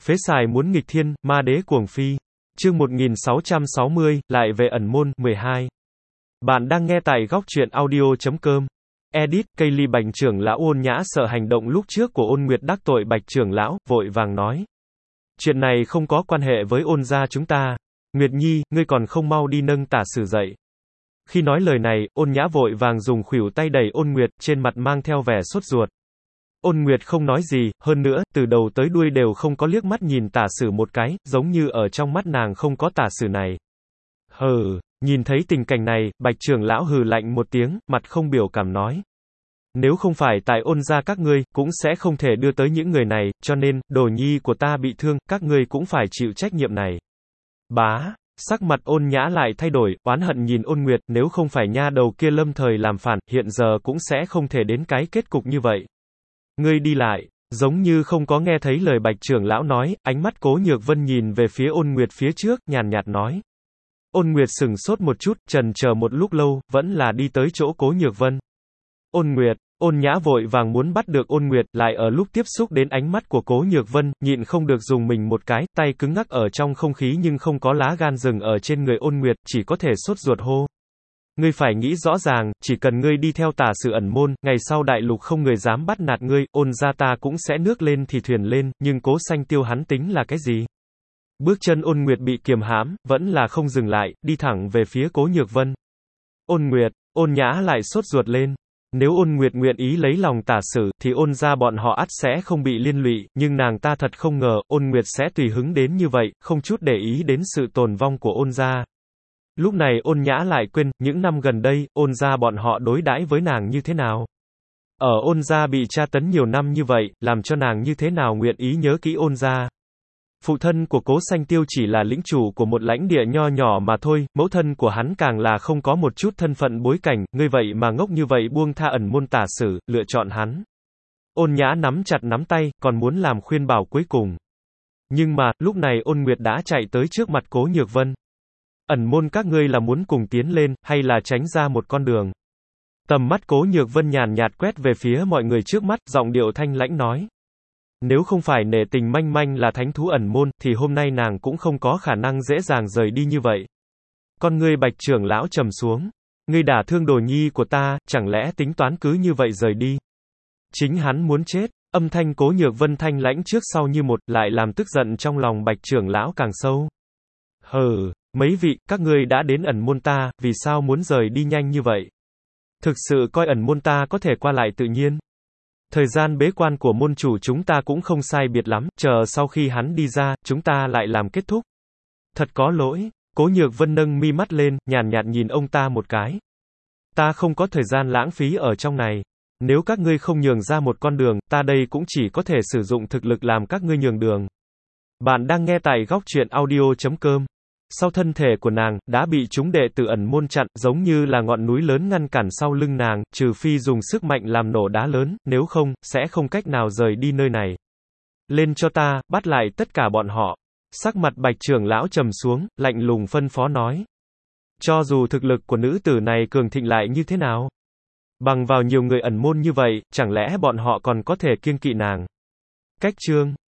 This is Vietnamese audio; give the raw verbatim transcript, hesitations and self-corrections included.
Phế xài muốn nghịch thiên, ma đế cuồng phi. Chương một nghìn sáu trăm sáu mươi, lại về ẩn môn, mười hai. Bạn đang nghe tại góc truyện audio chấm com. Edit, cây ly Bành trưởng lão ôn nhã sợ hành động lúc trước của ôn nguyệt đắc tội Bạch trưởng lão, vội vàng nói. Chuyện này không có quan hệ với ôn gia chúng ta. Nguyệt Nhi, ngươi còn không mau đi nâng tả sử dậy. Khi nói lời này, ôn nhã vội vàng dùng khuỷu tay đẩy ôn nguyệt, trên mặt mang theo vẻ sốt ruột. Ôn Nguyệt không nói gì, hơn nữa, từ đầu tới đuôi đều không có liếc mắt nhìn tả sử một cái, giống như ở trong mắt nàng không có tả sử này. Hừ, nhìn thấy tình cảnh này, Bạch trưởng lão hừ lạnh một tiếng, mặt không biểu cảm nói. Nếu không phải tại ôn gia các ngươi, cũng sẽ không thể đưa tới những người này, cho nên, đồ nhi của ta bị thương, các ngươi cũng phải chịu trách nhiệm này. Bá, sắc mặt ôn nhã lại thay đổi, oán hận nhìn ôn Nguyệt, nếu không phải nha đầu kia lâm thời làm phản, hiện giờ cũng sẽ không thể đến cái kết cục như vậy. Ngươi đi lại, giống như không có nghe thấy lời Bạch trưởng lão nói, ánh mắt Cố Nhược Vân nhìn về phía ôn Nguyệt phía trước, nhàn nhạt nói. Ôn Nguyệt sừng sốt một chút, trần chờ một lúc lâu, vẫn là đi tới chỗ Cố Nhược Vân. Ôn Nguyệt, ôn nhã vội vàng muốn bắt được ôn Nguyệt, lại ở lúc tiếp xúc đến ánh mắt của Cố Nhược Vân, nhịn không được dùng mình một cái, tay cứng ngắc ở trong không khí nhưng không có lá gan dừng ở trên người ôn Nguyệt, chỉ có thể sốt ruột hô. Ngươi phải nghĩ rõ ràng, chỉ cần ngươi đi theo tả sử ẩn môn, ngày sau đại lục không người dám bắt nạt ngươi, ôn gia ta cũng sẽ nước lên thì thuyền lên, nhưng Cố Sanh Tiêu hắn tính là cái gì? Bước chân ôn Nguyệt bị kiềm hãm, vẫn là không dừng lại, đi thẳng về phía Cố Nhược Vân. Ôn Nguyệt, ôn nhã lại sốt ruột lên. Nếu ôn Nguyệt nguyện ý lấy lòng tả sử, thì ôn gia bọn họ ắt sẽ không bị liên lụy, nhưng nàng ta thật không ngờ, ôn Nguyệt sẽ tùy hứng đến như vậy, không chút để ý đến sự tồn vong của ôn gia. Lúc này ôn nhã lại quên, những năm gần đây, ôn gia bọn họ đối đãi với nàng như thế nào. Ở ôn gia bị tra tấn nhiều năm như vậy, làm cho nàng như thế nào nguyện ý nhớ kỹ ôn gia. Phụ thân của Cố Sanh Tiêu chỉ là lĩnh chủ của một lãnh địa nho nhỏ mà thôi, mẫu thân của hắn càng là không có một chút thân phận bối cảnh, ngươi vậy mà ngốc như vậy buông tha ẩn môn tả sử, lựa chọn hắn. Ôn nhã nắm chặt nắm tay, còn muốn làm khuyên bảo cuối cùng. Nhưng mà, lúc này ôn Nguyệt đã chạy tới trước mặt Cố Nhược Vân. Ẩn môn các ngươi là muốn cùng tiến lên, hay là tránh ra một con đường? Tầm mắt Cố Nhược Vân nhàn nhạt quét về phía mọi người trước mắt, giọng điệu thanh lãnh nói. Nếu không phải nể tình manh manh là thánh thú ẩn môn, thì hôm nay nàng cũng không có khả năng dễ dàng rời đi như vậy. Con ngươi Bạch trưởng lão trầm xuống. Ngươi đả thương đồ nhi của ta, chẳng lẽ tính toán cứ như vậy rời đi? Chính hắn muốn chết. Âm thanh Cố Nhược Vân thanh lãnh trước sau như một, lại làm tức giận trong lòng Bạch trưởng lão càng sâu. Hừ. Mấy vị, các ngươi đã đến ẩn môn ta, vì sao muốn rời đi nhanh như vậy? Thực sự coi ẩn môn ta có thể qua lại tự nhiên. Thời gian bế quan của môn chủ chúng ta cũng không sai biệt lắm, chờ sau khi hắn đi ra, chúng ta lại làm kết thúc. Thật có lỗi, Cố Nhược Vân nâng mi mắt lên, nhàn nhạt nhìn ông ta một cái. Ta không có thời gian lãng phí ở trong này. Nếu các ngươi không nhường ra một con đường, ta đây cũng chỉ có thể sử dụng thực lực làm các ngươi nhường đường. Bạn đang nghe tại góc truyện audio chấm com. Sau thân thể của nàng, đã bị chúng đệ tử ẩn môn chặn, giống như là ngọn núi lớn ngăn cản sau lưng nàng, trừ phi dùng sức mạnh làm nổ đá lớn, nếu không, sẽ không cách nào rời đi nơi này. Lên cho ta, bắt lại tất cả bọn họ. Sắc mặt Bạch trưởng lão trầm xuống, lạnh lùng phân phó nói. Cho dù thực lực của nữ tử này cường thịnh lại như thế nào? Bằng vào nhiều người ẩn môn như vậy, chẳng lẽ bọn họ còn có thể kiêng kỵ nàng? Cách chương